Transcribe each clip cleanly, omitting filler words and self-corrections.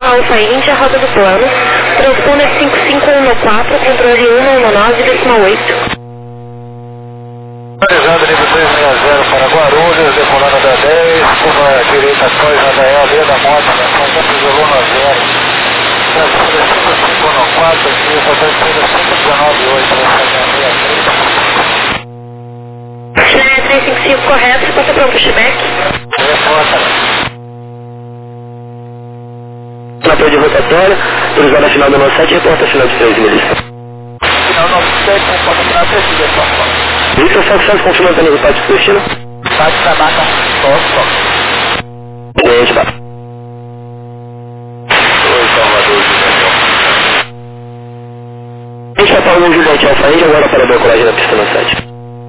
Alfa Índia, roda do plano. Transponder 5514, controle 119,8. Realizado nível 360 para Guarulhos, decolando da 10, curva direita após a Daniel, D da moto, na conta do 190. Transponder 5514, aqui, Rotativa 5198, Chile 355 correto, passa para o pushback. Apoio de rotatória, cruzar na final do 97 e reporta a final de 3 milímetros. Final 97, reporta a final de 3 milímetros. Isso, Fox confirma também o parte do destino. Parte da mata, só. Cliente, vai. Oi, Salvador, A gente vai para o Juliette Alfa Índia, agora para a decolagem da pista 97.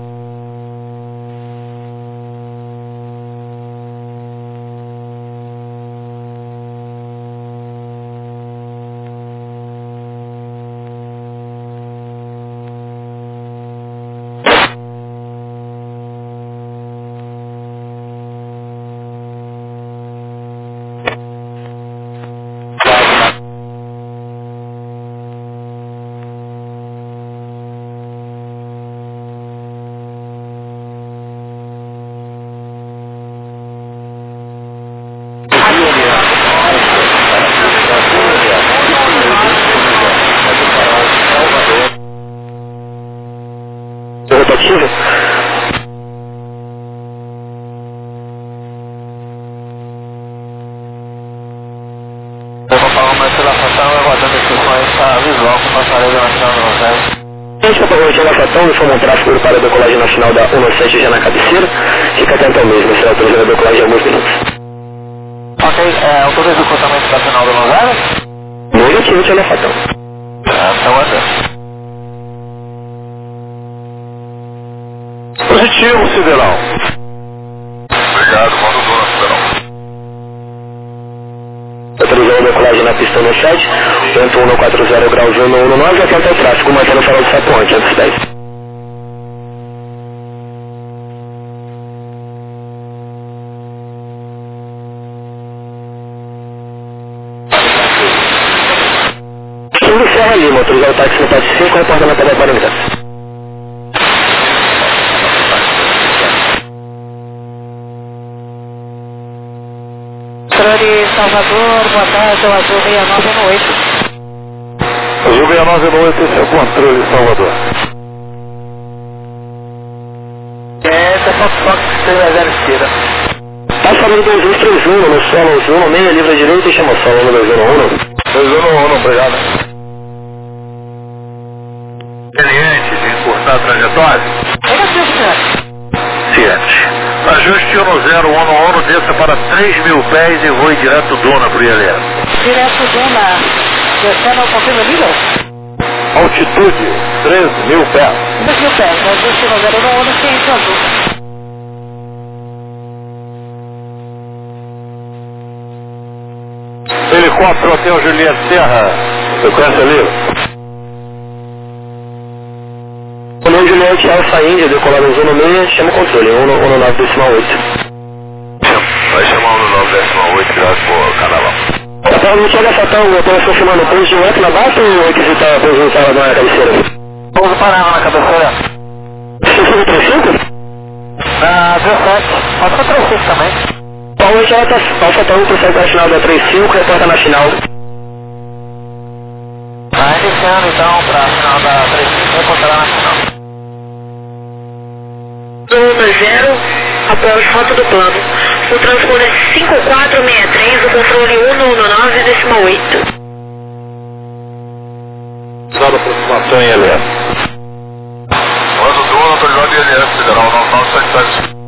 Rotativa. Eu vou falar uma aceleração, aguardando instruções para visual com passarela nacional do Nordeste. A gente vai para o Relação, informa um tráfego para a decolagem nacional da 197 já na cabeceira. Fica atento ao mesmo, será autorizado a decolagem em alguns minutos. Ok, autoriza o cruzamento da final do Nordeste? Negativo, Tia Fatão. Então até. Positivo, Sideral. Obrigado, manda o dono, Sideral. Autorizando a decolagem na pista 17, vento 140 graus 119, atento ao tráfego, mantendo o farol de Saponte, antes 10. King Serra Lima, autorizar o táxi no táxi 5, reporta na pedra 40. Salvador, boa tarde, o Azul 6918. Azul 6918, esse é o controle de Salvador. Essa é a Fox 3 Passa no 2231, no solo 116, livre à direita e chama o solo no 211. 211, obrigado. Cliente de encurtar a trajetória? Ciente. Ajuste 1011, desça para 3.000 pés e voe direto Duna para o ILS. Direto Duna, descendo ao confirma nível? Altitude, 3.000 pés. 3.000 pés, ajuste 1011, ciente azul. Helicóptero Hotel Juliette Serra, sequência livre. Comando Juliette Alfa Índia, decolado zona 6, chama o controle, 119,8. Vai chamar o 119,8 virado por Canalão. Tá falando de Tia Fatão, eu estou filmando pouso direto na base ou requisitar pouso para na cabeceira? Pouso parava na cabeceira. 6535? Na 17, pode ser 35 também. Paulo J, Alfa Tom, procede para a final da 35, reporta na final. Vai iniciando então para a final da 35, reportará na final. 110, após rota do plano. O transponder 5463, o controle 119,8. Dada aproximação em LS. Manda o dono, autoridade de LS, Federal 9977.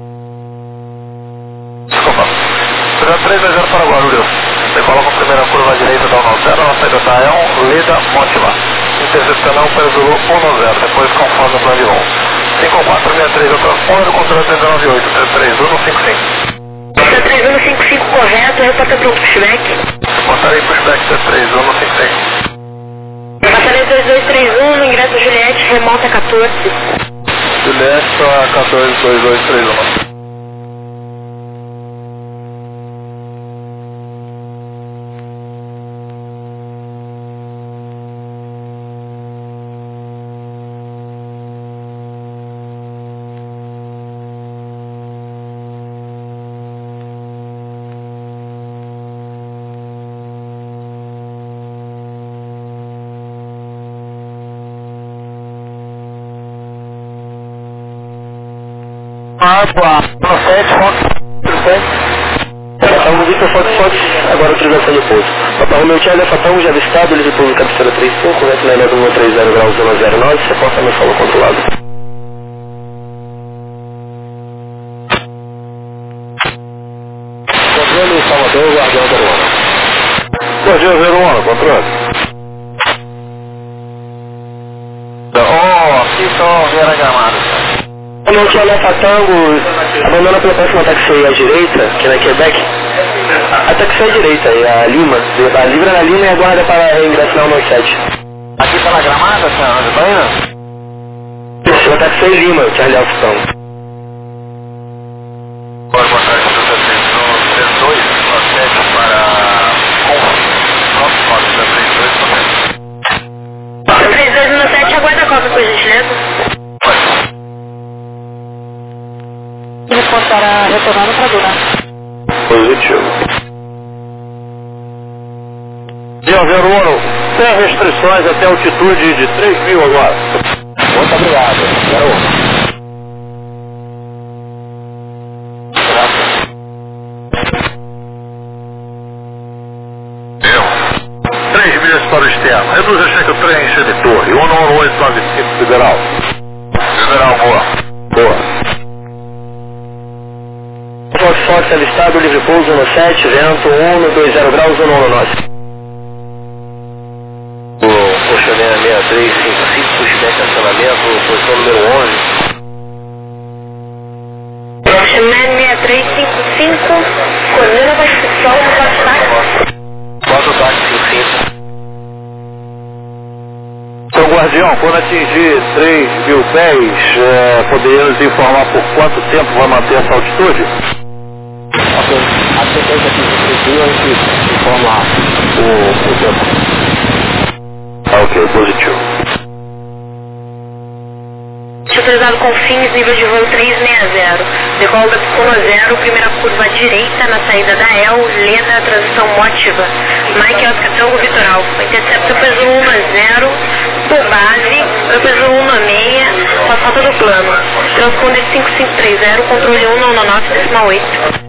Desculpa. Será 3-0 para Guarulhos. Decola com a primeira curva à direita da 190, na saída da E1, Lida, Montemar. Intercepcional para Zulu 110, depois conforme o plano de voo. 5463, o transponder, controle 398, 33155. 3155 correto, reporta para o pushback. Reportarei pushback 33155. Passarei 2231, ingresso Juliette, remota 14. Juliette para 142231. Alfa, 17, Fox, 37. Fatão, Victor Fox, agora utilização de pouso. Papa Romeo Charlie, Fatão, já avistado, livre pouso, cabeceira 35, correto na linha do 130 graus, zona 09, reporta no solo controlado. Controle Salvador, Guardião 01. Guardião 01, controle. Aqui são Vera Gramado. Romeo Charlie, Fatango, abandona pela próxima taxi à direita, que é Quebec. A taxi à direita, e a Lima, a livra na Lima e aguarda para ingressar no 7. Aqui pela Gramada, senhora de Bahia? Isso, a taxi em Lima, Charlie Alfa Tango. Boa tarde, no 32, no 7 para Confins, próximo da 32, 32 no 7, aguarda a cópia, por gentileza. Resposta para retornar no Pradura. Positivo. Dia 01, sem restrições até altitude de 3.000 agora. Muito obrigado. 3 milhas para o externo. Reduz a cheque o trem enche de torre. 19895 Federal. Federal, boa. Fox avistado, livre pouso 17, vento 120 graus, 119. O Chanel 6355, pushback cancelamento, posição número 11. Chanel 6355, coordenada para instrução do Classificar. Bota o táxi 55. Então, Guardião, quando atingir 3.000 pés, poderia nos informar por quanto tempo vai manter essa altitude? A sequência aqui de 3.000 a gente informa o tempo. Ok, positivo. Autorizado com fins, nível de voo 360. Decola da Piscina 0, primeira curva à direita na saída da EL, Leda, transição Mótiva. Mike Oscar Tango Vitoral. Intercepta peso 10, por base, peso 16, com a falta do plano. Transponder 5530, controle 199,8.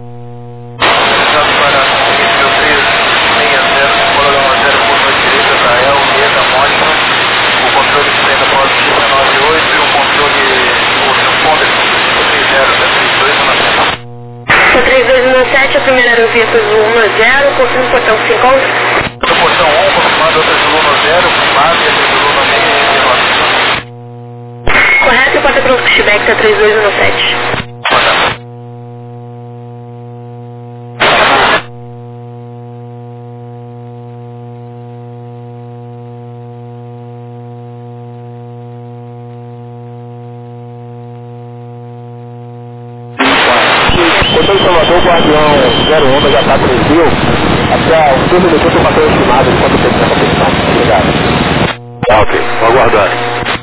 São 3217, a primeira aerovia peso 10, confirma o portão 5 ao... O portão 1, confirmado a peso 10, com base a peso 16. Correto, e porta pronto pushback, tá 3217. Hotel Salvador, Guardião 01, já está tranquilo. Até o turno do tempo eu passei estimado de quanto tempo essa posição. Obrigado. Tá, ok. Vou aguardar.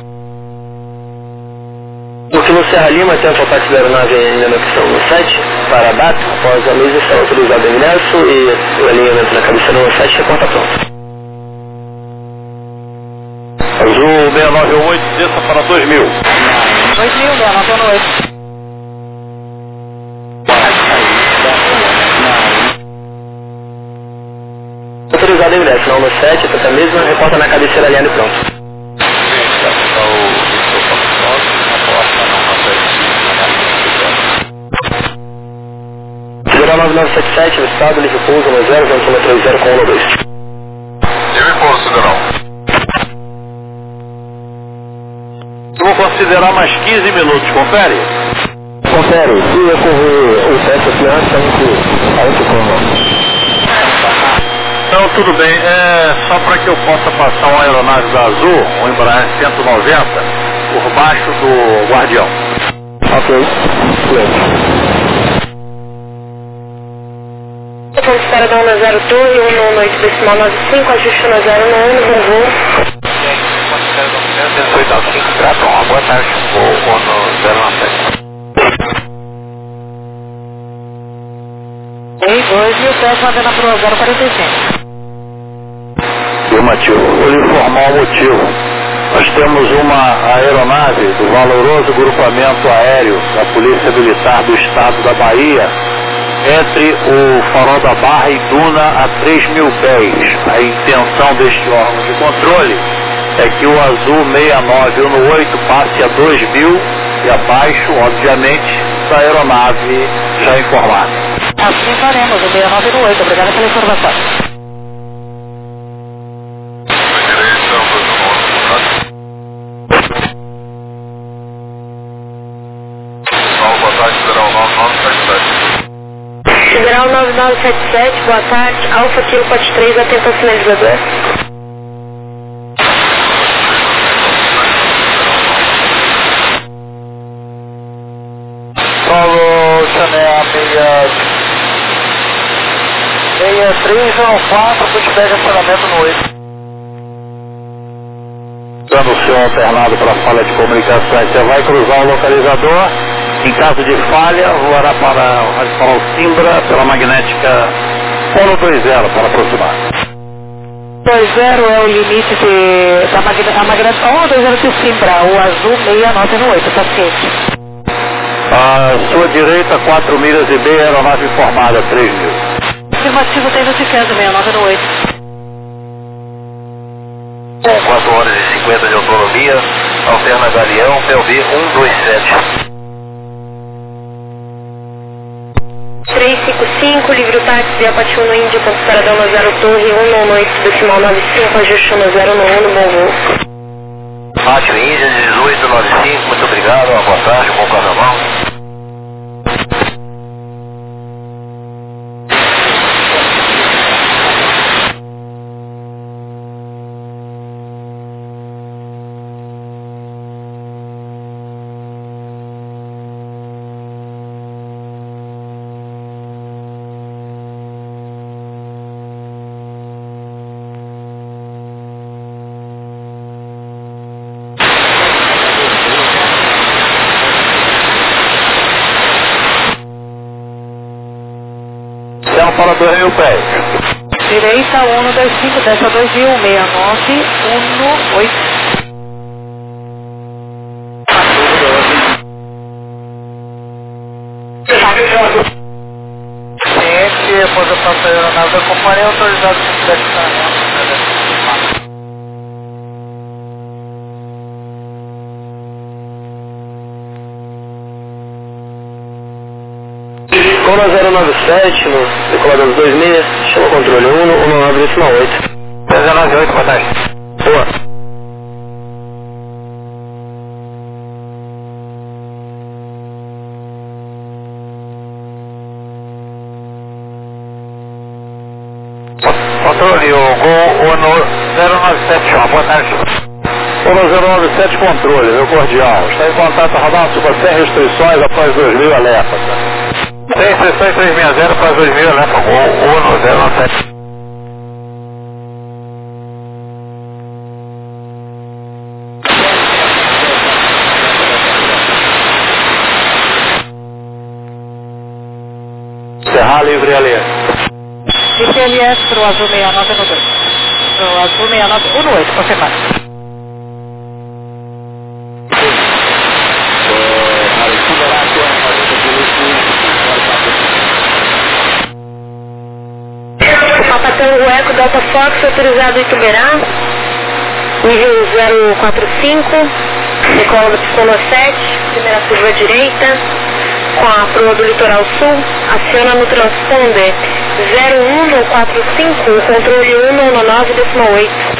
Último Serra Lima, tenta o táxi da aeronave ainda na opção 7, para Bato, após a mesa está autorizado o ingresso e o alinhamento na cabeceira no 7, reporta pronto. Azul 698, desça para 2.000. 2.000, 698. Autorizado o ingresso, não no 7, até mesmo, reporta na cabeceira alinhado e pronto. Federal 9977, estado, livre pouso, 10, vento 30 com 12. Livre pouso, Federal. Eu vou considerar mais 15 minutos, confere? Confere, se eu correr o teste aqui antes, a gente como. Então, tudo bem. Só para que eu possa passar uma aeronave da Azul, um Embraer 190, por baixo do Guardião. Ok. Vamos para da 10 Torre, 118,95, ajuste na 091, no voo. 1885, Traton, boa tarde, vou no 097. 2.007, mandando para o 045. Afirmativo, vou lhe informar o motivo. Nós temos uma aeronave do valoroso grupamento aéreo da Polícia Militar do Estado da Bahia, entre o Farol da Barra e Duna a 3.000 pés. A intenção deste órgão de controle é que o azul 6918 passe a 2.000 e abaixo, obviamente, da aeronave já informada. Assim faremos, o 6918. Obrigada pela informação. Federal 9977, boa tarde. Alfa Kilo Pote 3, atento ao sinalizador. Solo Chanel 6314, feedback acionamento no 8. Dando o seu alternado para a falha de comunicações, você vai cruzar o localizador. Em caso de falha, voará para o Simbra pela magnética Polo 20 para aproximar. 20 é o limite da magnética Polo 20 de Simbra, o azul 6918, tá ciente. À sua direita, 4 milhas e meia, aeronave informada, 3.000. Afirmativo, tem notificado 6918. 4 horas e 50 de autonomia, alterna Galeão, PLB 127. 355, livre o táxi via Pati 1 Índia, ponto Paradão na 0 Torre, 198, decimal 95, ajuste 10 no bom voo. Pati Índia, 1895, muito obrigado, uma boa tarde, bom carnaval. Para 2.000 pés. Direita 125, desce a 2.06918. Ciente, posição da aeronave da companhia autorizada de estacionamento. Cona 097, no decolador 26, chama o controle 119,8. 198, boa tarde. Boa. Controle, o Gol 097, chama, boa tarde. Gol 097, controle, meu cordial. Está em contato radar suba sem restrições após 2.000 alerta. Sem restrições 360 após 2.000 alerta, Gol 097. Serra livre ali. ICLS para o azul 6912. Para o azul 6918, confirmado. Papatango Eco Delta Fox, autorizado em Ituberá, nível 045, decola do Pistona 7, primeira curva direita, com a proa do Litoral Sul, aciona no transponder 0145, controle 199,8.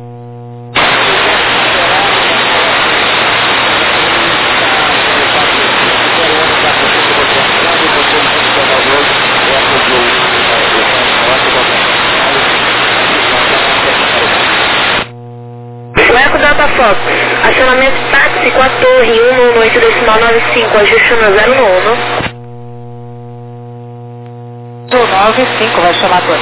Eco Delta Fox, acionamento táxi com a torre 118,95, ajuste no 0 no 95, vai chamar agora.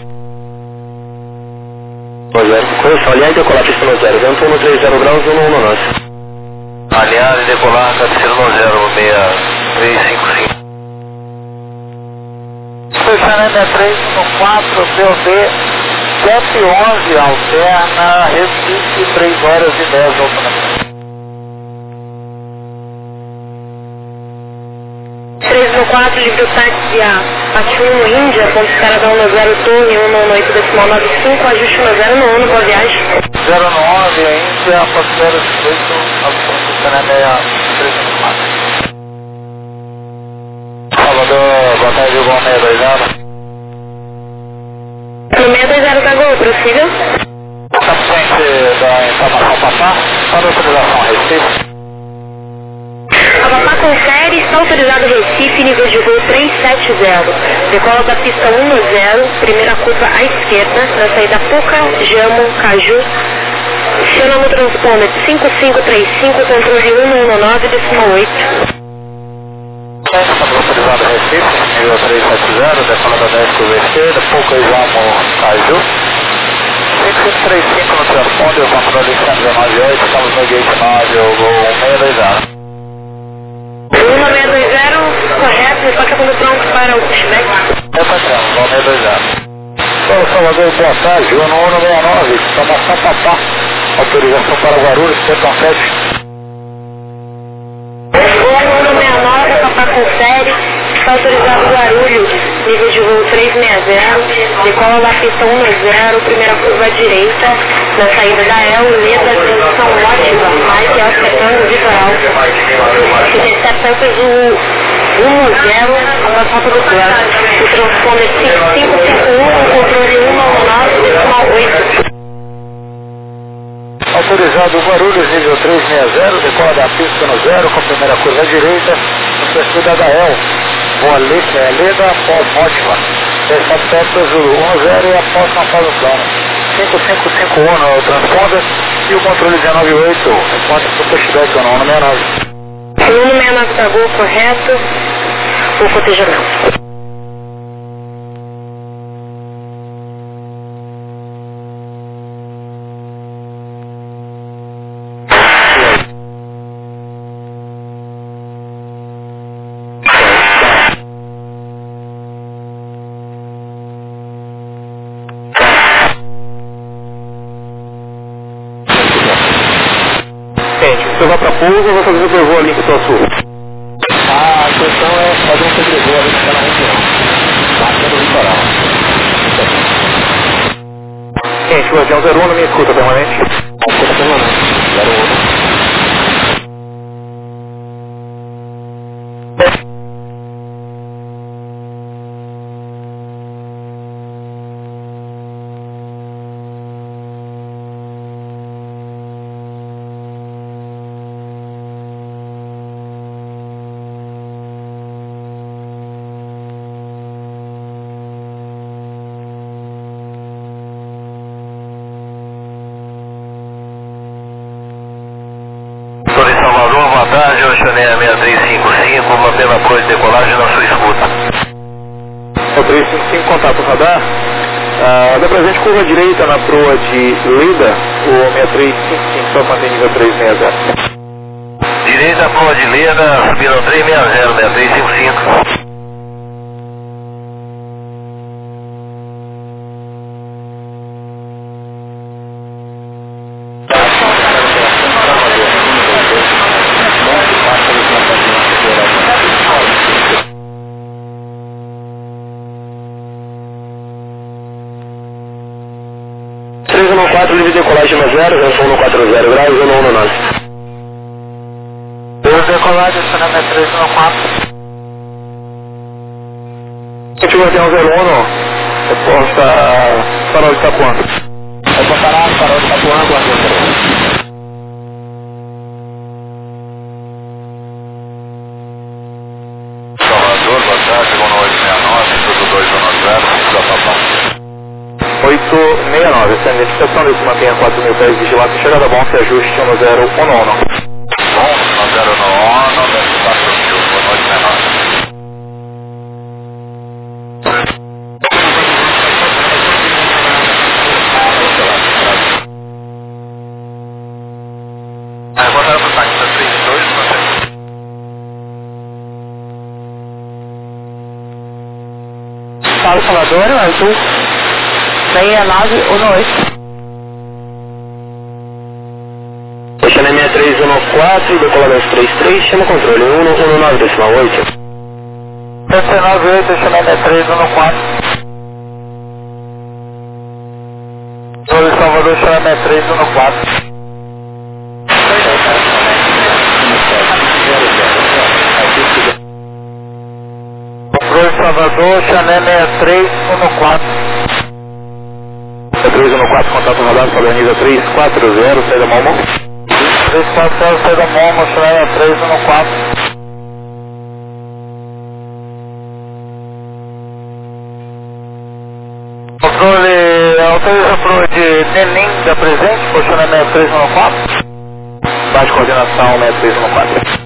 Correção, aliás, decolar pista no 0, vento 130 graus, 119. Aliás, decolar, cabeceira no 06355. Fechamento é 314, POB 711 alterna Recife, 3 horas e 10 autonomia. 314, livre táxi a parte 1 Índia, ponto Caradão 0 Torre 198 decimal 95, ajuste 10 boa viagem. 091, Índia, ponto 018, Canadá 394. Salvador, boa tarde, igual 620. No 620 da Gol, prossiga. Está frente da informação Papá, para autorização Recife. A Papá confere, está autorizado Recife, nível de voo 370. Decola da pista 10, primeira curva à esquerda, na saída Puca, Jamo, Caju. Chama no transponder 5535, controle 119, decimal 8. Estamos autorizado Recife, nível 370, decola da 10 curva à esquerda, Puca, Jamo, Caju. 5535 no transponder, o controle 119.8, estamos no gate 9, o voo 620. 1620, correto, só que quando pronto para o pushback. É patrão, igual 620. Ô Salvador, boa tarde, Uno 169, informação Papá, autorização para Guarulhos, Portão 7. Uno 169, Papá confere, está autorizado Guarulhos, nível de voo 360, decola da pista 10, primeira curva à direita, na saída da El, Leda, transição ótima, Mike, Oscar, Tango, Litoral. Intercepta o 10, após rota do plano. O transponder 5551, o controle 199, decimal 8. Autorizado Guarulhos, nível 360, decola da pista no 0, com a primeira curva à direita, no perfil da Gael. Boa Leda, após ótima. Intercepta Zulu 10 e após não faz o plano. 5551 no transponder e o controle 198, responde para o pushback ou não, no 69. 169 da Gol, correto, o cotejamento. Você vai para pouso ou vai fazer o sobrevoo ali com o seu sul? A questão é fazer um sobrevoo ali que está na região. Marca do litoral. Gente, o avião 01 me escuta permanente? Escuta permanente. 01. Boa tarde, eu chamei a 6355, mantendo apoio de decolagem na sua escuta. O 355, contato radar. Da presente curva direita na proa de Leda, o 6355, só mantém nível 360. Direita, proa de Leda, subindo 360, 6355. Livre de decolagem no 0, eu sou no 40 graus, eu não 19. Livre de decolagem, estacionamento 314. Gente, o avião 01, reporta farol de Itapuã. Reportará farol de Itapuã, Guarulhos. Salvador, boa tarde, chegou no 869, tudo 210, da Papão. 869, essa identificação desse mantenha 4.000 pés vigilado, chegada bom, se ajuste 10 1 Bom, 10 no ONU, deve estar tranquilo, boa noite, menor. Botaram pro táxi da 32, Fala, Salvador, Arthur. 6918. Chama 6314, decolador 33, chama controle 119.8. 69.8, chama 6314. Controle Salvador, chama 6314. Controle Salvador, Chané 6314. 6314, contato rodado, padroniza 340, saída Momo. 340, saída Momo, Chané 6314. Controle, autoriza pro de Nenim da presente, por Chané 6314. Baixa coordenação 6314.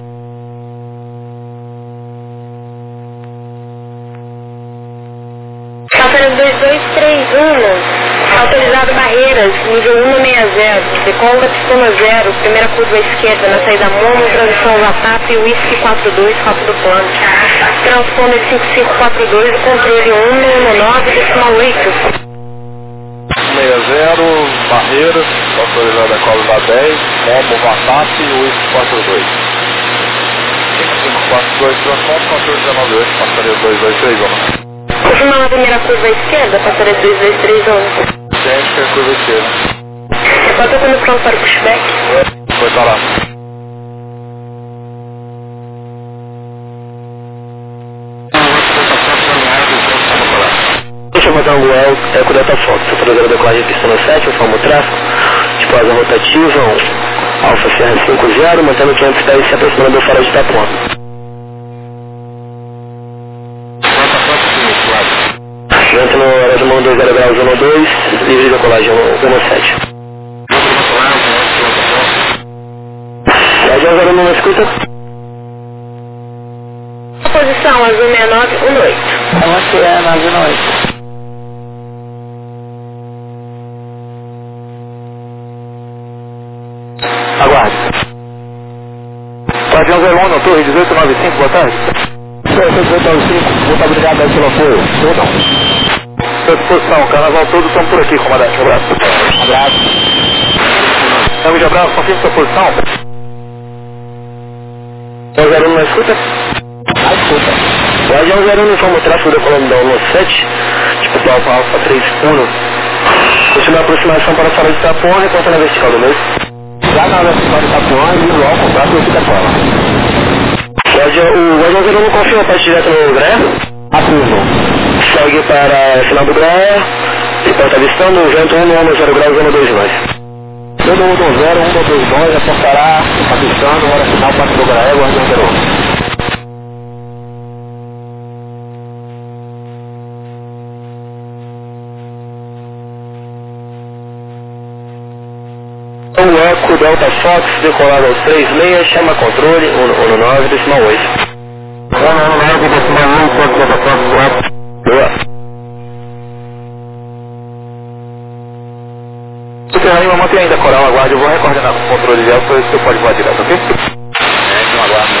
Calçada 2231, autorizado Barreiras, nível 160, decola pistona 0, primeira curva à esquerda, na saída Momo, transição Latap, Whisky 42, rota do plano. Transponder 5542, controle 119.8. 60, Barreiras, autorizado a cola da 10, Momo, Vatap e Whisky 42. 5542, transponder, controle 198, passaria 2231. Confirmar na primeira curva à esquerda, passaria 2231. Gente, que é curva esquerda. Só tocando pronto para o pushback. Foi pra lá. Chama Anguel, eco data foto, autorizado a decolagem pistona 7, informa o tráfego, tipo asa rotativa, Alfa Serra 50, mantendo 500 pés se aproximando do farol de Itapuã. Vento no aerodromão 20 graus 12, livre de decolagem 17. Rádio Azul não escuta? Posição azul 6918. Aqui é 918. Aguarde. Guardião 01, torre 1895, boa tarde. 1895, muito obrigado pelo apoio. Sua disposição, carnaval todo, estamos por aqui, comandante. Um abraço. Abraço. Amigo de abraço, confirme sua posição. 01 não escuta? Escuta. Guardião 01 informa o tráfego da coluna da 17, tipo Alfa 31. Continua a aproximação para a sala de Itapuã, reporta na vertical do mês. Já na vertical de Itapuã e no ao contrato do Itapuã. O Guardião 01 confirma a parte direta no Graia? Afirmo. Segue para final do Graia, reporta avistando, vento 1 graus 129. Todo 120, reportará avistando, hora final, parte do Graia, Guardião 01. O Eco Delta Fox, decolado ao 36, chama controle 119.8. 119.8, Delta Fox, boa. Se tem aí, mantém ainda coral, aguarde, eu vou recoordenar com o controle de alto, você pode voar direto, ok? Não aguardo.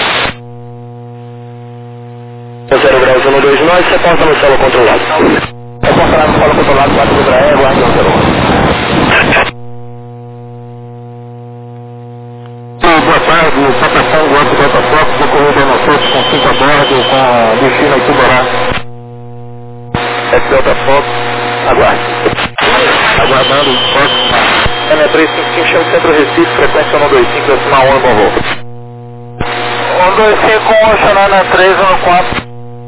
0 graus 129, você porta no solo controlado. Reportará no solo controlado, 4 do Graé, aguarde 01. Boa tarde, Sapatão, Guarda Delta Fox, decorrendo a Nocesso com 5 a bordo, com destino a Itubará. Delta Fox, aguarde. Aguardando, Fox. M355, chama o Centro Recife, frequência 125, decimal 1, bom voo. 125, Xanana 314.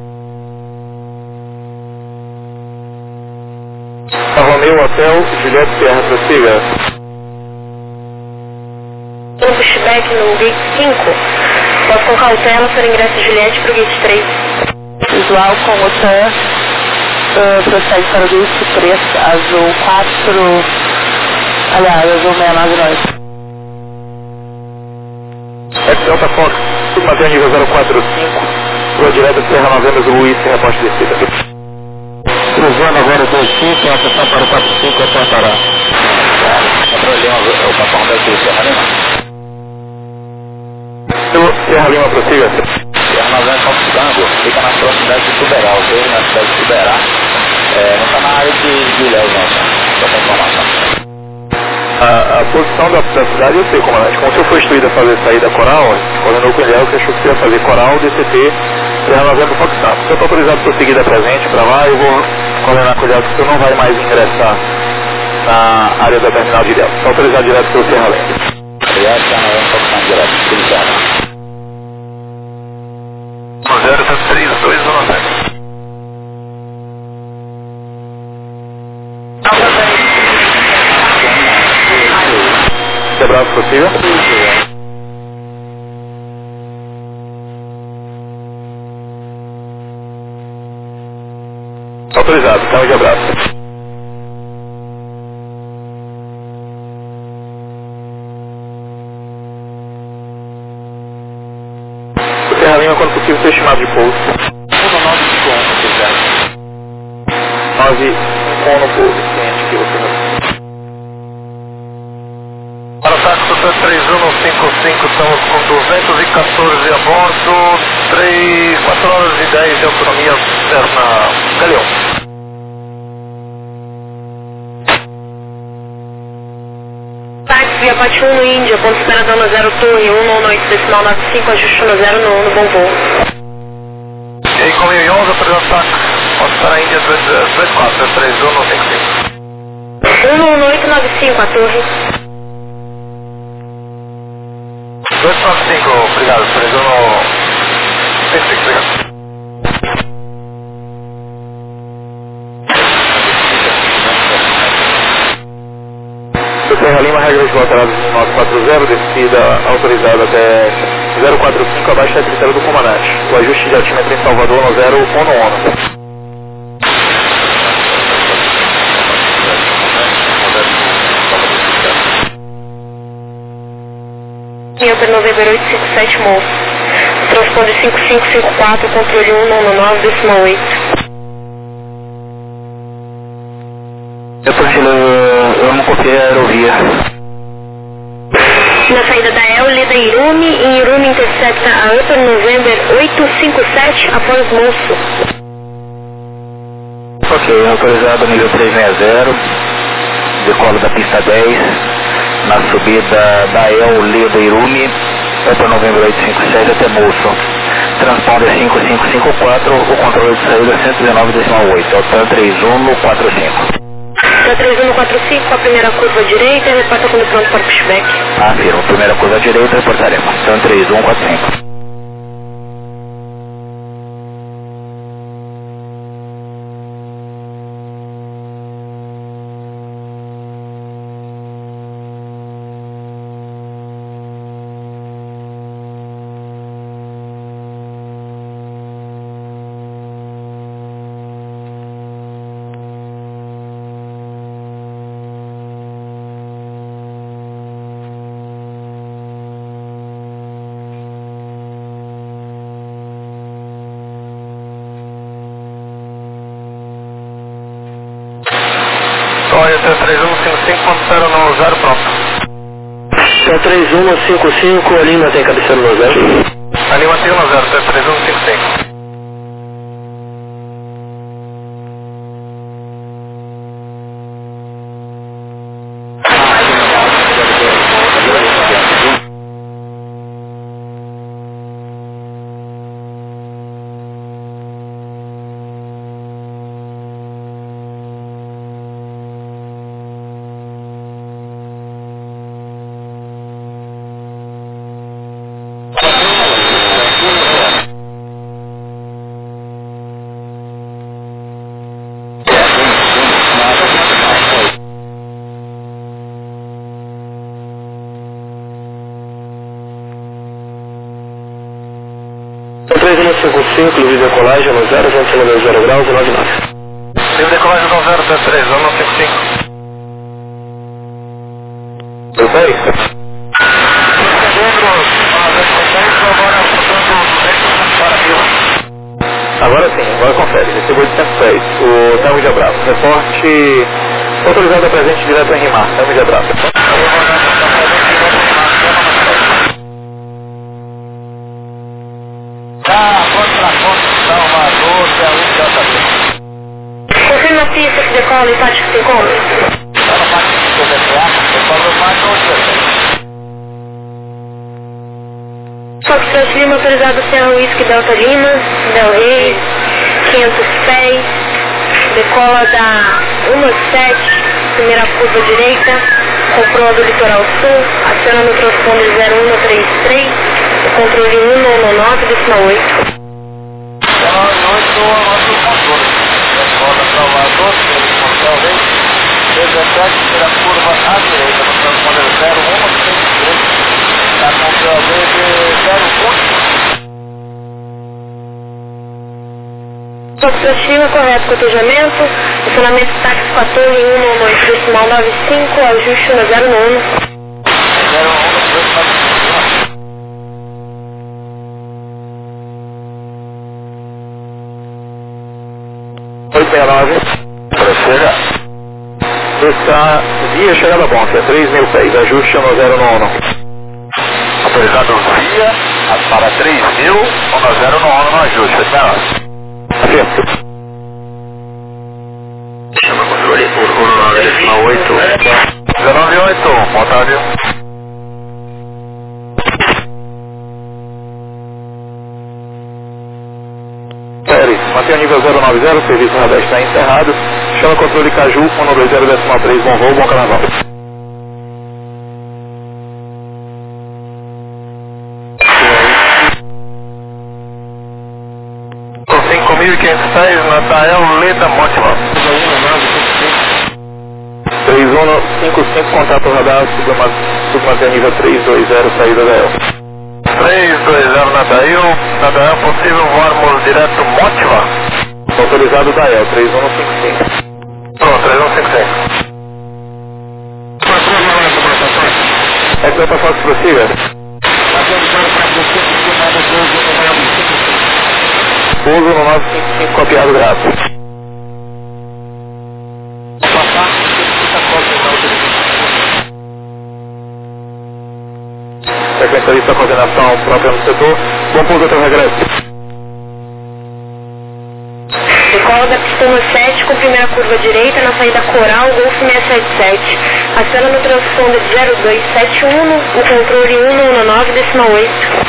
Romeu, Hotel, Juliette Serra, prossiga. Um pushback no gate 5. Posso com cautela para ingresso Juliette para o gate 3. Visual com o TAN, procede para o gate 3, azul 4, aliás, azul 699. Delta Fox, manter nível 045, rua direta Serra Novenas, Luiz, sem reposte de descida. Cruzando agora 25, atenção para o 45, reportará. É o Capão da Serra Lima. Serra Lima, prossiga. Serra Novenas, Calçando, fica na proximidade de Tuberá, ok? Na cidade de Tuberá. Não está na área de Ilhéus, não, tá? posição da cidade eu sei, comandante. Como o senhor foi instruído a fazer saída coral, coordenou com o Eliel que achou que você ia fazer coral, DCT, Serra Novembro Foxtrot. Se o senhor está autorizado por seguir da presente para lá, eu vou coordenar com o Eliel que o senhor não vai mais ingressar na área da terminal de Ilhéus. Está autorizado direto pelo Serra Leste. Obrigado, Serra Novembro Foxtrot direto. Tudo certo. 03219. Abraço possível. Autorizado, carga de abraço. O Serra Lima, quando possível, seu estimado de pouso. 9 com no pouso, cliente que você não. Para o táxi 3155, estamos com 214 a bordo, 4 horas e 10 de autonomia externa. Galeão. Táxi via Pati 1 no Índia, ponto espera Dona 0 Torre, 198, decimal 95, ajuste no 0 no bom voo. E aí, com 1011, autorizado táxi, ponto espera Índia 24, 3155. 19895, a torre. 295, obrigado, 3155, obrigado. O Serra Lima, regra de volta 940, descida autorizada até 045, abaixo da critério do comandante. O ajuste de altímetro em Salvador no 011. Inter November 857, moço. Transponder 5554, controle 199, decimal 8. Eu não copiei a aerovia. Na saída da EL, lida Irumi, e Irumi intercepta a Inter November 857 após moço. Ok, autorizado nível 360, decola da pista 10, na subida da EL, lida Irumi, Inter November 857 até moço. Transponder 5554, o controle de saída 119,8, altan 3145. Na 3145, a primeira curva direita, reporta quando pronto para o pushback. Afirmo, primeira curva direita, reportaremos. Altan 3145. Olha, 3155, quando espera no 0, pronto. 3155, a Lima tem cabeceira no 0. A Lima tem no 0, 3155. Então 3155, Luiz Decolagem no 0, vamos cima do 0 graus e 99. Luiz Decolagem no 0, 3155. Tudo bem? Agora sim, agora confere. Recebeu de 110. O termo de abraço. Reporte autorizado a presente direto em Rimar. Termo de abraço. Confirma a pista que decola e tática que se encontra. Ela parte do VPA, eu falo mais Foxtrot Lima, autorizado Serra Whisky Delta Lima, Del Rey, 500 pés, decola da 17, primeira curva direita, comprou do litoral sul, aciona no transponder 0133, controle 199,8. Primeira curva à direita, no transponder 0133, está com o POV de 01. Foxtrot Lima, correto, cotejamento, acionamento táxi 14 1 decimal 95, ajuste no 091. 869. Prossiga. Está via chegada bom, que é 3.000 pés, ajuste no 091. Autorizado via para 3.000, no 091 no ajuste, Acerto. Chama controle por 198. 098, boa tarde. Pérez, mantenha o nível 090, o serviço radar está encerrado. Chama controle Caju, 120,3, bom voo, bom carnaval. Com 5.500 pés, Natael Leda Mótima. 3155, contato radar, submanter nível 320, saída da El. 320 Natael, possível voarmos direto Mótima. Autorizado da El, 3155. Pronto, 3155. É que Delta Fox prossiga. Pouso no 955, copiado grátis. Secretarista da coordenação própria no setor. Bom pouso até o regresso. Decola da pista 7 com primeira curva direita na saída Coral, Golf 677. Aciona no transponder 0271, o controle 199,8.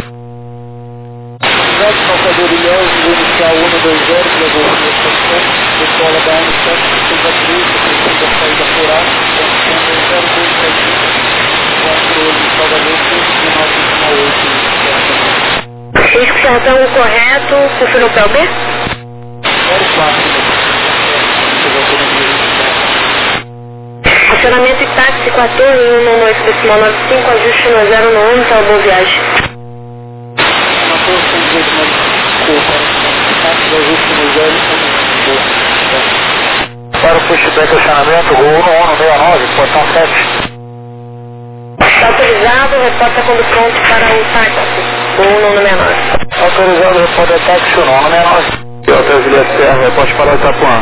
Salvador Ilhéu, inicial 120, levou o estação, decola da 1763, da saída Coral, transponder 0271, controle Salvador 199,8. Risco correto, confirma o PLB? Acionamento e táxi 14 118,95, ajuste no 091, tá, boa viagem. Para o pushback acionamento, Gol 1169, portão 7. Está autorizado, reporta quando pronto para o táxi. Gol 1169. Autorizado, reporta táxi 1169. Hotel Juliette Serra, reporte para o Itapuã.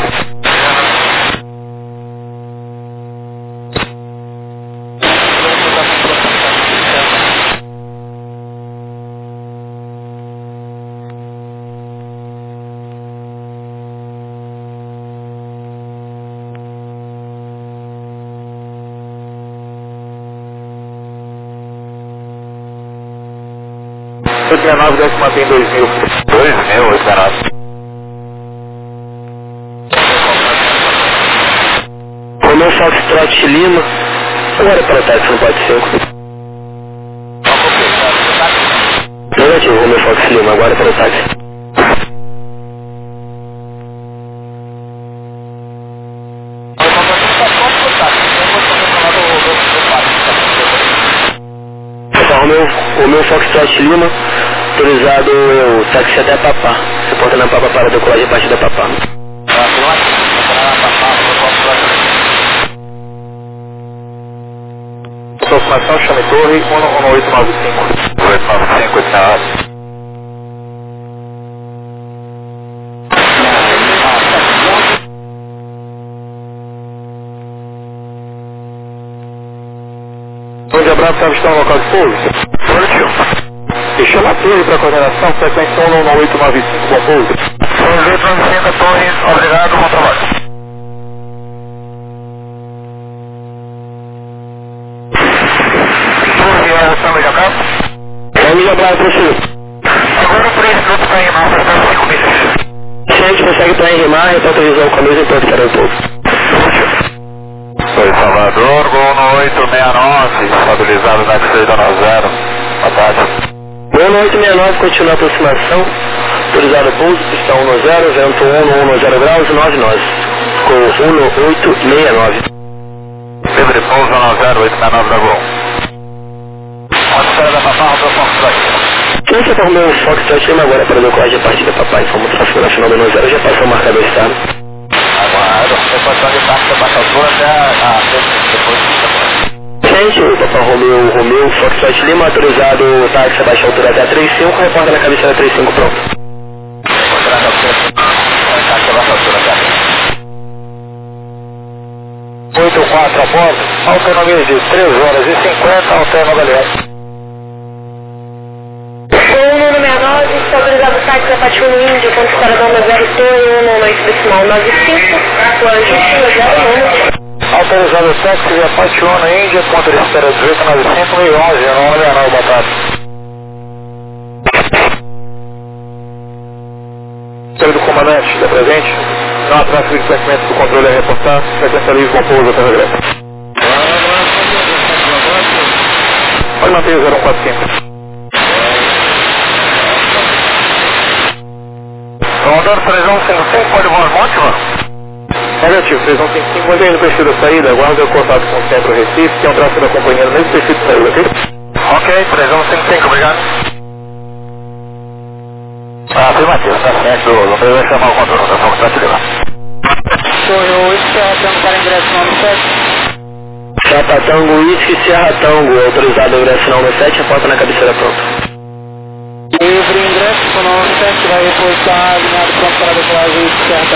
Eu tinha 9, deve manter 2.000. 2.000, 8 Romeu Foxtrot Lima. Agora para o táxi no 45. Negativo, Romeu Fox Lima, agora para o táxi. Romeu Foxtrot Lima, autorizado o táxi até Papá. Você porta na Papá para decolagem a partir da Papá. Aproximação, chame torre, 1895. 895, está. Onde abraço estava estão no local de pouso? Deixou na torre para coordenação, frequência 11895, bom pouso. 1895, torre, obrigado, bom trabalho. Torre, reação de Jacarta? Onde abraço, professor? 3 minutos para rimar, vai estar 5 milhas. Se a gente consegue para rimar, reporta visão com a mesma enquanto quero um pouco. Oi, Salvador, gol no 869, estabilizado na saída no 0. Boa tarde. Gol no 869, continua a aproximação. Autorizado pouso, pistão 10, vento 1 no 0 graus, 9 nós. Com 1869. Livre pouso no 0, 869 da Gol. Onde espera da Papai, do Foxtrot. Quem você arrumou o Foxtrot Lima agora para o corte de partida, papai? Como tráfego nacional do 0, já passou o marcador estado. Aguardo, depois pode estar com a baixa altura até a depois. Gente, o Papai Romeu, Foxtrot Lima, autorizado táxi a baixa altura até a 35, reporta na cabeceira 35, pronto. 84 a bordo, autonomia de 3 horas e 50, alterno Galeão. O 169, está autorizado o táxi da Patiuno Índio, ponto Paradão 0 Torre, 198 decimal 95, o ajuste no 0 Autorizado o táxi da Patiuno Índio, ponto de espera 1895 e 11, não olha não, boa tarde. Senhor do comandante, está presente? Não há tráfego de frequência do controle a reportar, frequência livre com pouso até regresso. Pode manter o 0145. Salvador 3155, pode voar Mótima? Negativo, 3155, mantém no perfil da saída, aguarda o contato com o centro Recife, que é um tráfego da companhia nesse perfil de saída, ok? Ok, 3155, obrigado. Afirmativo, tá certo, não vai chamar o controle, tá só que tá Sonho 8, Serra para ingresso no 7. Chapa Tango, Whisky, Serra Tango, autorizado o ingresso no 7, reporta na cabeceira pronto. Livre ingresso no 7, vai reportar alinhado pronto para a decolagem de Serra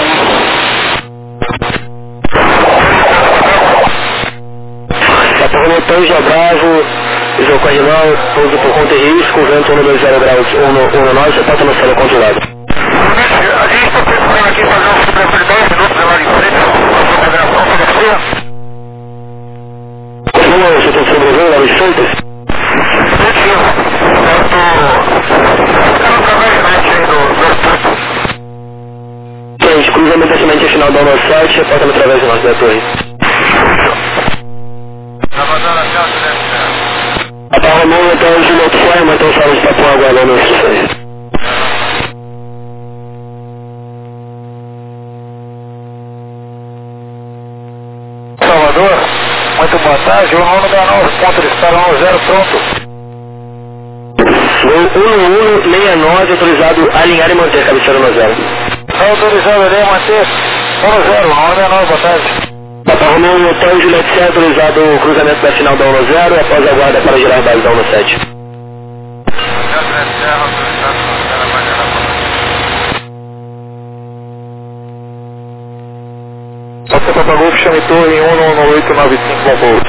Tango. Chapa Romeu, Tanja Bravo, Isou Cardinal, pouso por conta e risco, vento 120 graus, 119, reporta no céu controlado. A gente está precisando aqui fazer um suplemento de 10 minutos lá em frente, a fotografia fotografia. Continua o setor de sobrevivência lá nos Santos? Positivo. Eu estou ficando através de net aí do ponto. Gente, cruzamento acidente final da 17, reporta através do norte da torre. Papai Romeu, então, Juliette Forma, então, sala de Papuã, aguardando as instruções. Salvador, muito boa tarde, o 169, ponto de espera 10, pronto. Voo 1169, autorizado a alinhar e manter a cabeceira no 0. Autorizado ali a manter 10, 169, boa tarde. Papai Romeu, hotel Juliette Serra, autorizado o cruzamento da final da 10, após a guarda para gerar a base da 17. Você Papagol, chame torre em 11895, bom voo.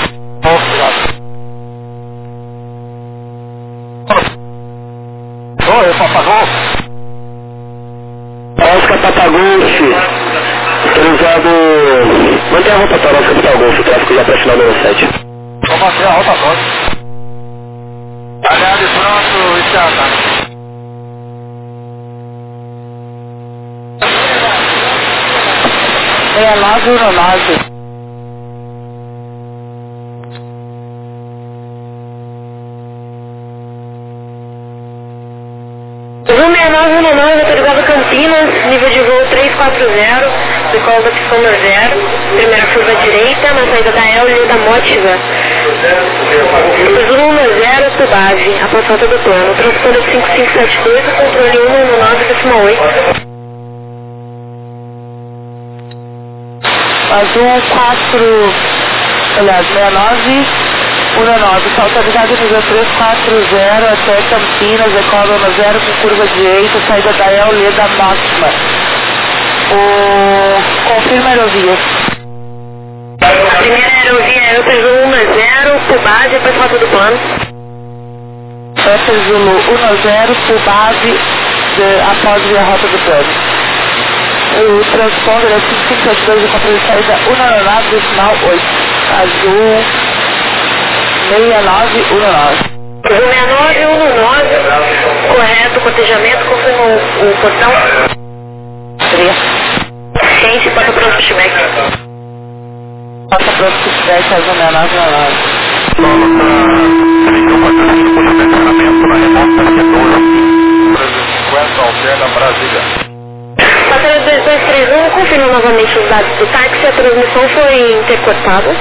Oi, Papagol. Oscar Papagolf, autorizado... Mantém a rota para Oscar Papagolf, o tráfego já para a final da 17. Vamos manter a rota pronta. Aliado pronto, Richard. 6919. Zoom 6919, autorizado Campinas, nível de voo 340, decola da pistão 0, primeira curva direita, na saída da El da Mótiva. Zoom 10, Tubave, após falta do plano, transponder 5572, controle 119,8. Azul 4, aliás, 69, 19, está autorizado nível 340 até Campinas, decola no 0 com curva direita, saída da El da Máxima. Confirma a aerovia. A primeira aerovia é Elter Zulu 10, por base, depois falta do plano. Elter Zulu 10, por base, após a rota do plano. O transponder é 5572 de controle de saída 199, decimal 8. Azul 6919. 69, correto, cotejamento, confirma o portão. Ciência, passa pronto pro feedback. Passa pronto pro feedback, faz o 6999. Alterna Brasília. Passagem 2231, confirma novamente os dados do táxi, a transmissão foi intercortada.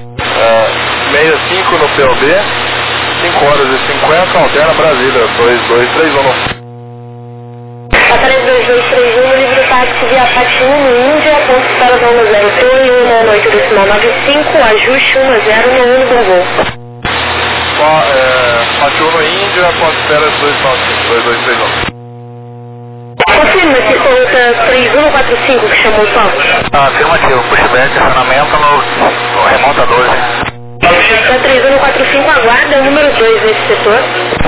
65 no POB, 5h50, alterna Brasília, 2231. Passagem 2231, no livro do táxi via parte 1 no Índia, ponto de espera da 10 Torre, 198 ajuste 10 no 1 do voo. Parte 1 no Índia, ponto de espera 2231. Confirma se conta 3145 que chamou o toque. Afirmativo, pushback, acionamento no remota 12. Da 3145 aguarda o número 2 nesse setor.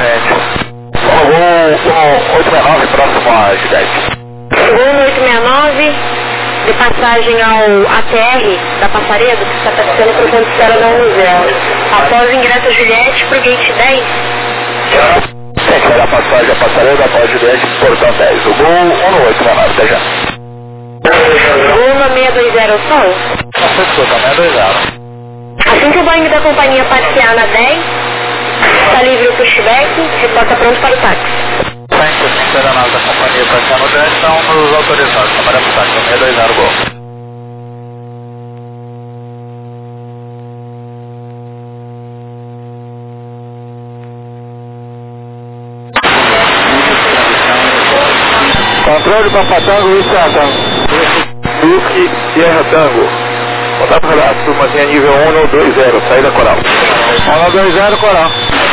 Voo 869, próximo a Gidete. Voo no 869, de passagem ao ATR da Passaredo, que está passando para o ponto de espera da 10. Após o ingresso a Juliette para o gate 10. Tem que dar a passagem a Passaredo, após Juliette, portão 10. O voo 189, até já. Voo no 620 ao sol. Nossa, escuta, 620. Assim que o Boeing da companhia passear na 10, está livre o pushback, reporta pronto para o táxi. Sem ser a nave da companhia passear no 10, estão nos autorizados. Trabalhar para o táxi, 620, gol. Controle para Tango, Luiz Tango. Duque, Sierra Tango. Contato relato, turmazinha nível 120, saída Coral. 120, Coral.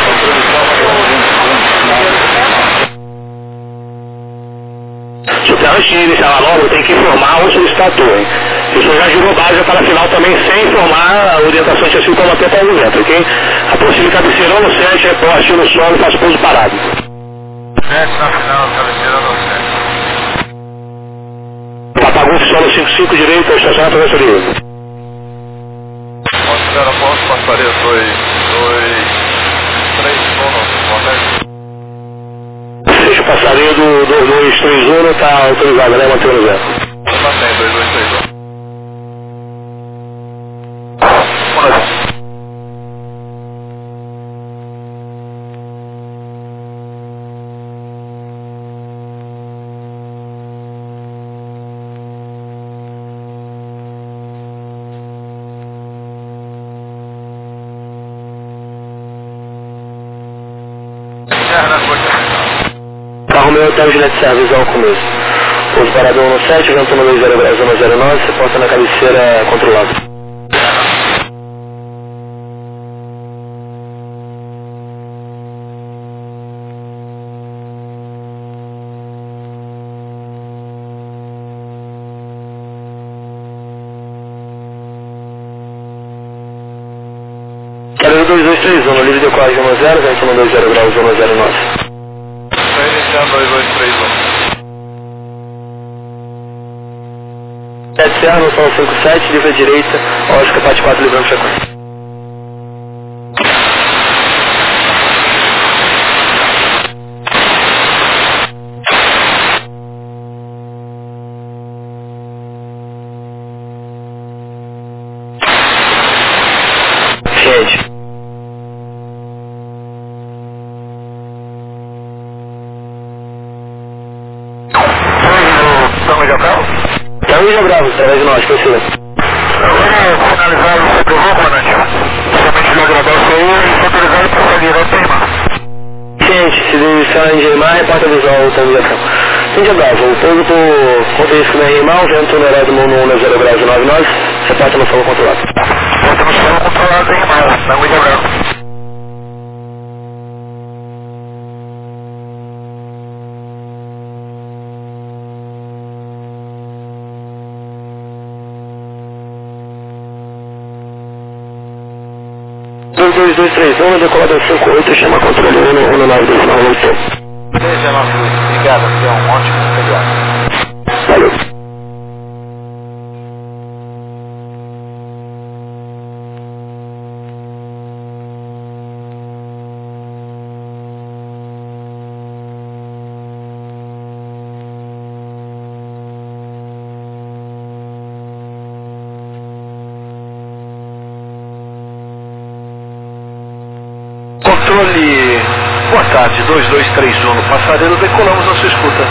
Se o antes de iniciar a manobra, tem que informar o solicitador, hein? Se o senhor já girou base para a final também, sem informar a orientação de assim como até para o movimento, ok? Aproxime cabeceirão no 7, reposte no solo e faz pouso parado. 7 na final, cabeceira no 7. Papagu, solo 55 direito, estação atravessa livre. Considera ponto, passaria 2, 3, 1, Fecha o passarinho do 231, está autorizado, né? Manter o zero. Mantém, 2, 2, 3, 1. Carro meu, hotel Gillette Service ao começo. Pouso parador no 7, vento no 20 zona 09, você posta na cabeceira controlada. Quero 2231, livre de decolagem 10, vento no 20 graus, zona 09. Está iniciando 2, 2, 3, 1. 7 Serra, no São 57, livre à direita, Oscar, parte 4, livrando frequência. Gente. Tango de Bravo, através de nós, conhecida. Agora, finalizar o seu voo, comandante. Somente lhe agradeço aí e autorizado para seguir ao Teimar. Gente, se deixar em Geimar, reporta visual, Tango de Bravo. Tango de Bravo, o pouso por conta risco na Geimar, vento no horário do mundo 10 graus 99, reporta no solo controlado. Volta no solo controlado em Geimar, Tango de Bravo. Decolada 58, chama controle 119 do final, voltou. Obrigado, é um ótimo feriado. Valeu. Controle, boa tarde, 2231 no passaredo, decolamos na sua escuta.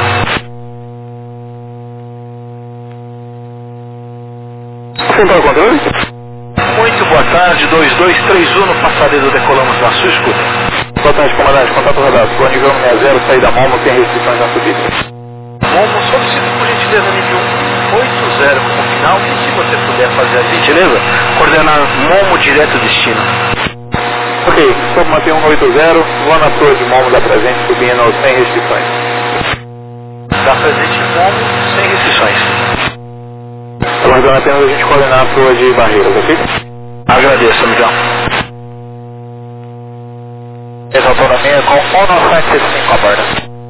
Central controle? Muito boa tarde, 2231 no passaredo, decolamos na sua escuta. Boa tarde, comandante, contato rodado, com nível 60, saída Momo, tem restrições na subida. Momo, solicito por gentileza nível 80 como final, e se você puder fazer a gentileza, coordenar Momo direto destino. Ok, Stop Manter 180, vou na torre de Momo da presente, subindo sem restrições. Da presente Momo, sem restrições. Aguardando apenas a gente coordenar a torre de barreiras, ok? Agradeço, amigão. Exaltou minha com 1975 a borda.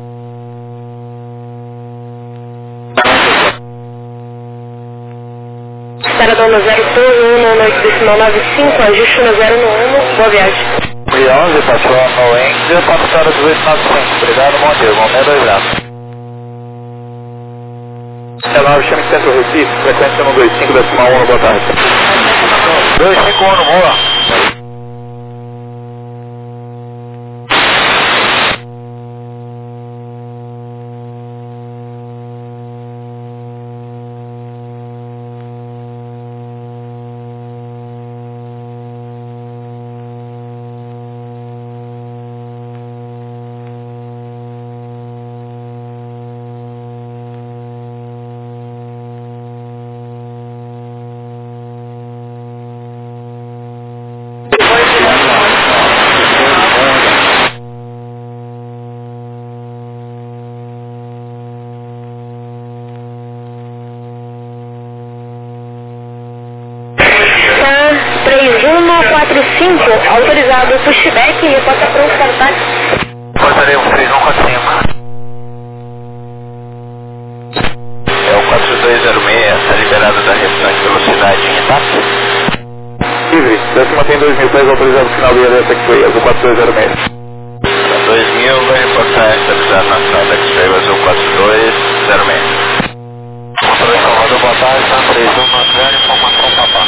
Espera dona 0 turno, 1895, ajuste no 0 no 1, boa viagem. 11, passou no Índia, passou 1895, obrigado, bom dia, bom dia, 2 graus. Ela chama de Centro Recife, frequência 125,1, boa tarde. 251, boa. Autorizado, pushback, reporta pronto para o táxi. Portaria 3145. É o 4206, está liberado da restante velocidade em táxi. Livre, décima tem 2000 pés autorizado final do IADS X-Ray, azul 4206. 2000, vai reportar esta avisado nacional da X-Ray, azul 4206. Controle Salvador, boa tarde, tá 3190, informação papá.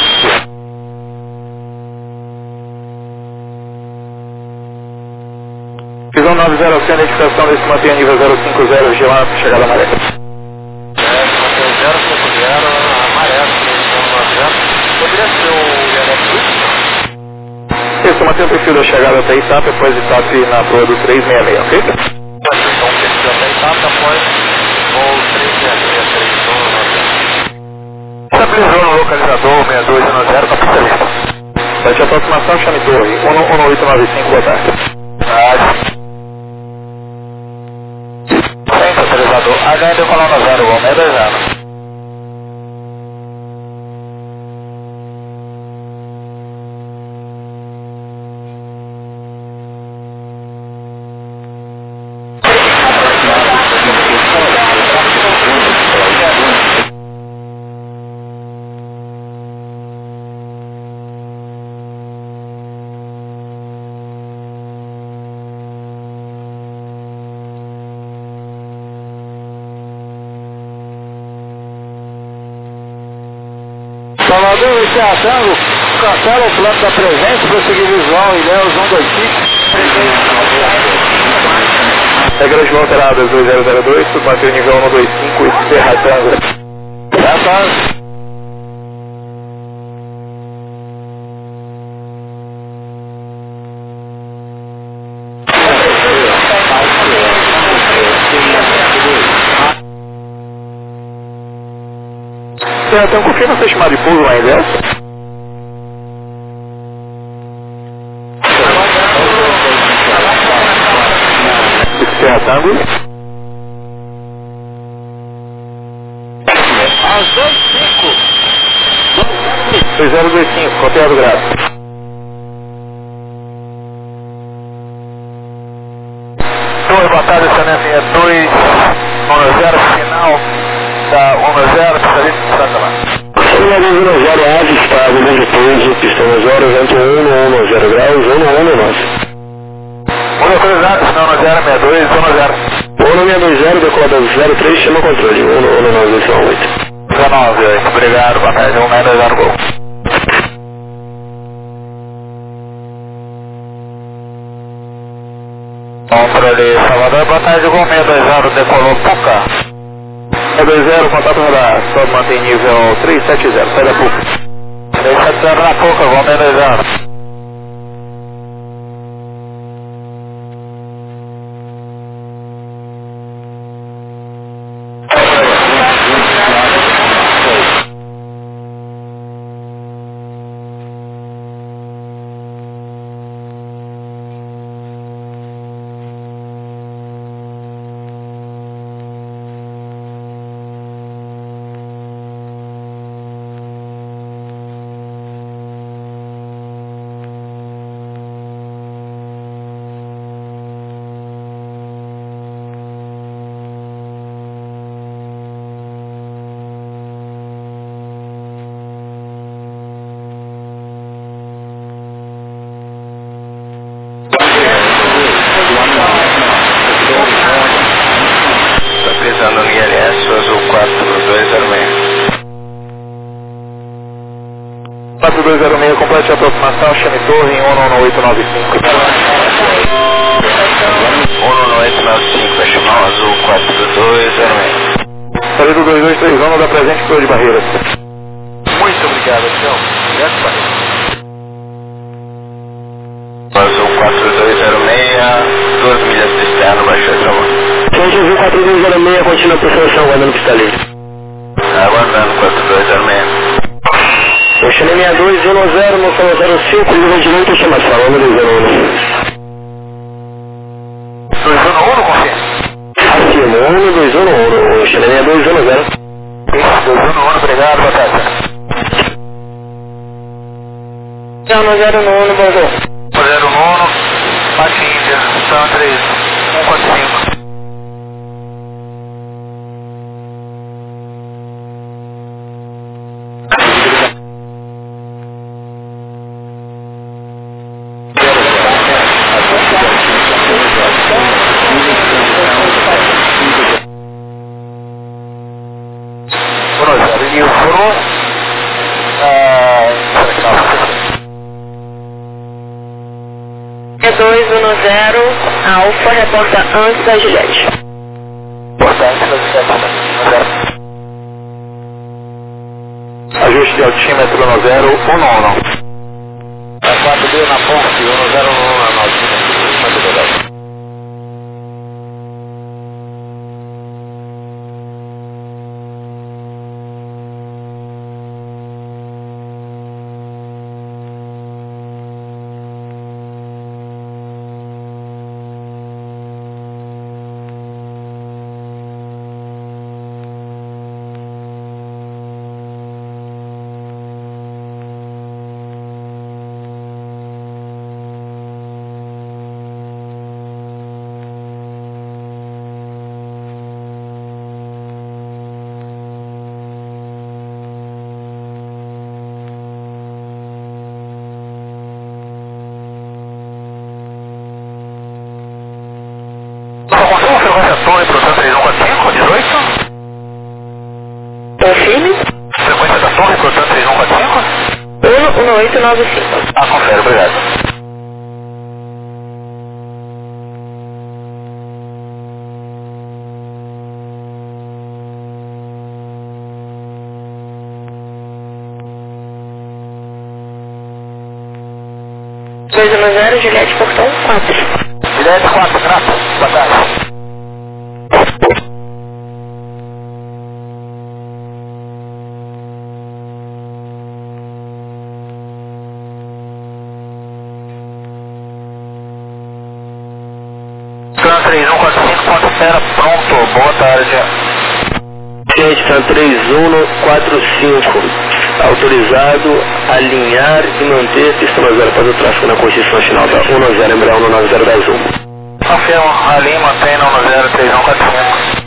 Visão 90, a identificação desse mantém a nível 050, vigilância, chegada amarela. 050, amarelo, 90. Poderia ser o IADS? Isso, mantém o perfil da chegada até Itap, depois Itap na proa do 366, ok? Então, perfil até Itap, após voo 366, 390. Estabilizou no localizador 6290, com a pista lista. Site aproximação, chame torre, 1895, boa tarde. Centralizador, HN coluna 0, voo 620. Salvador, encerrando, cancela o plano da presença, prosseguir visual, Ilhéus 125. Regras de alteradas 2002, submanter o nível 125 e Serra Tango. Serra Tango, confirma ser chamado de pouso lá em Ilhéus? Serra Tango. Às 2025, copiado gráfico. Torre, boa tarde, essa é a linha 210, final da 10, Pista de Santa Lá. Linha 210, ave estável, livre pouso, pistão 0, vento 1, 10 graus, 1, 1 localizado, sinal 062, 160, decoda 03, chama controle, 19218. 19, obrigado, boa tarde, 160 gol. Controle Salvador, boa tarde, Gol 620, decolou Puca. 620, contato radar, só mantém nível 370, sai da Puca. 370 na Puca, Gol 620. Pisando no ILS, Azul 4206. 4206, complete a aproximação, chame torre em 11895. 11895, vai chamar o Azul 4206. Saída 2231 da presente Flor de Barreiras. Muito obrigado, senhor. Direto Barreiras. Azul 4206, 2 milhas do externo, baixou o travão. Gente, Azul 4206, continua por seleção, aguardando pista livre. Aguardando 4206. Eu chamei 6210 no solo 05, língua direita, chama sala, número 211. 211, confia? Afirmo, 1211, eu chamei 6210. 211, obrigado, boa tarde. 091, bom voo. 091, Mate Índia, São 3145. E o furo, 210, Alfa, reporta antes da Juliette. importante da Juliette. Ajuste de altímetro no 011. 4B na ponte, 1011 na altura. Torre, produção 3145, 18? Confirme. Frequência da torre, produção 3145? 11895. Confere, obrigado. Juliette, portão 4. Juliette 4, graças. Boa tarde. Tran 3145, ponto espera, pronto, boa tarde. Gente, Tran 3145, autorizado alinhar e manter pista 90 para o tráfego na Constituição Nacional da 10, embraer 19010. Confirma, ali mantém no 03145.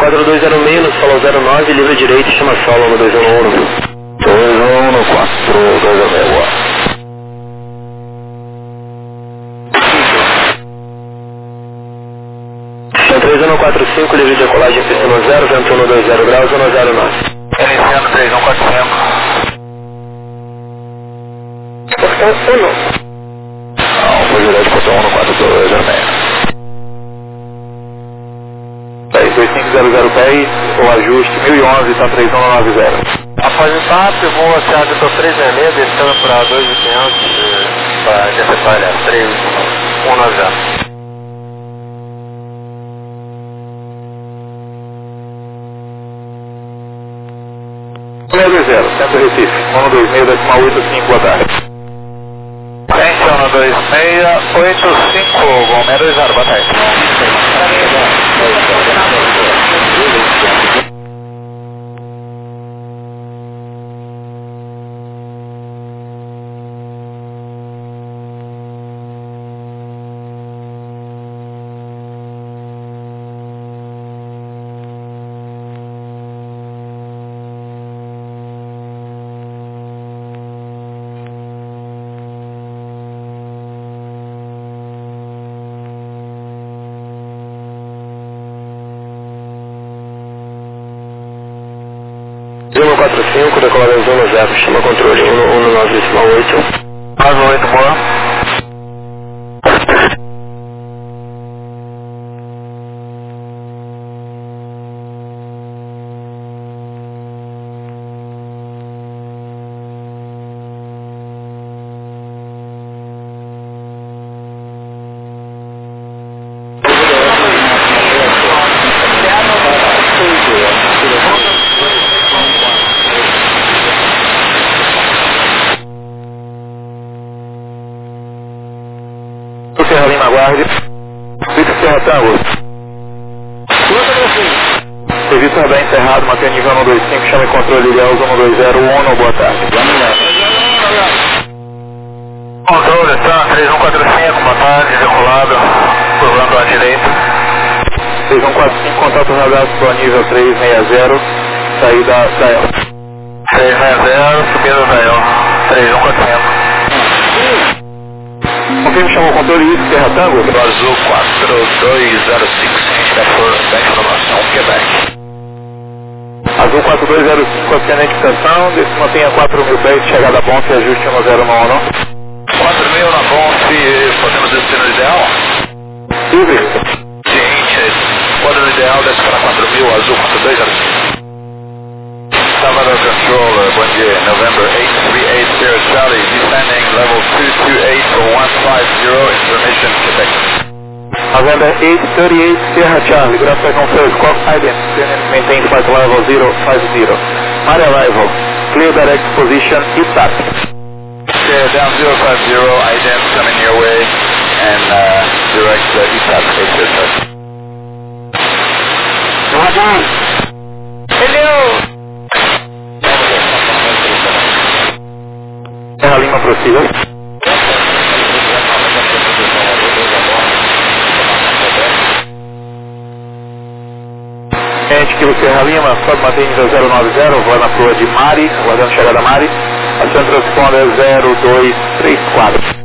4206 no solo 09, livre direito, chama solo no 2111. 2114, 3145, livre de decolagem pista no 0, vento 120 graus, 109. Iniciando 3145. Portão 1. Não, foi direto, portão 14206. 2500 pés, o ajuste 1011, está 3190. Após o TAP, voa se árbitro 366, descendo para 2500, para interceptar, aliás, 3190. 620, Centro Recife, 126,85, boa tarde. Frente 126,85, Gomé 20, boa tarde. Zona 45, decolagem zona 0, chama controle 119,8. 98, boa. Serra Lima, aguarde. Victor Serra Tango. Serviço radar encerrado, mantém nível 125, chama e controle ideal 120, boa tarde. Controle, tá, 3145, boa tarde, decolado, curvando à direita. 3145, contato radar disponível 360, saída da EL. 360, subida da EL, 3145. Confirme, chamou o controle isso, Serra Tango. Azul 4205, indicador da informação, Quebec. Azul 4205, oceano de indicação, desse mantenha 4.000 pés, chegada a Bonfe, ajuste 1091. 4.000 na Bonfe, podemos destino ideal? Livre. Seguinte, quadro ideal desce para 4.000, azul 4205. Salvador Controller, bom dia, November 8380 Charlie, descending level 228 for 150, information Quebec. November 838 Sierra Charlie, good afternoon sir, squawk ident, maintain flight level 050. My arrival, clear direct position, ETAP. Okay, down 050, ident coming your way, and direct ETAP, Hello! Serra Lima, prossiga. Kilo Serra Lima, sobe mantém nível 090, voa na proa de Mari, aguardando chegada a Mari. A Centro Transponder 0234.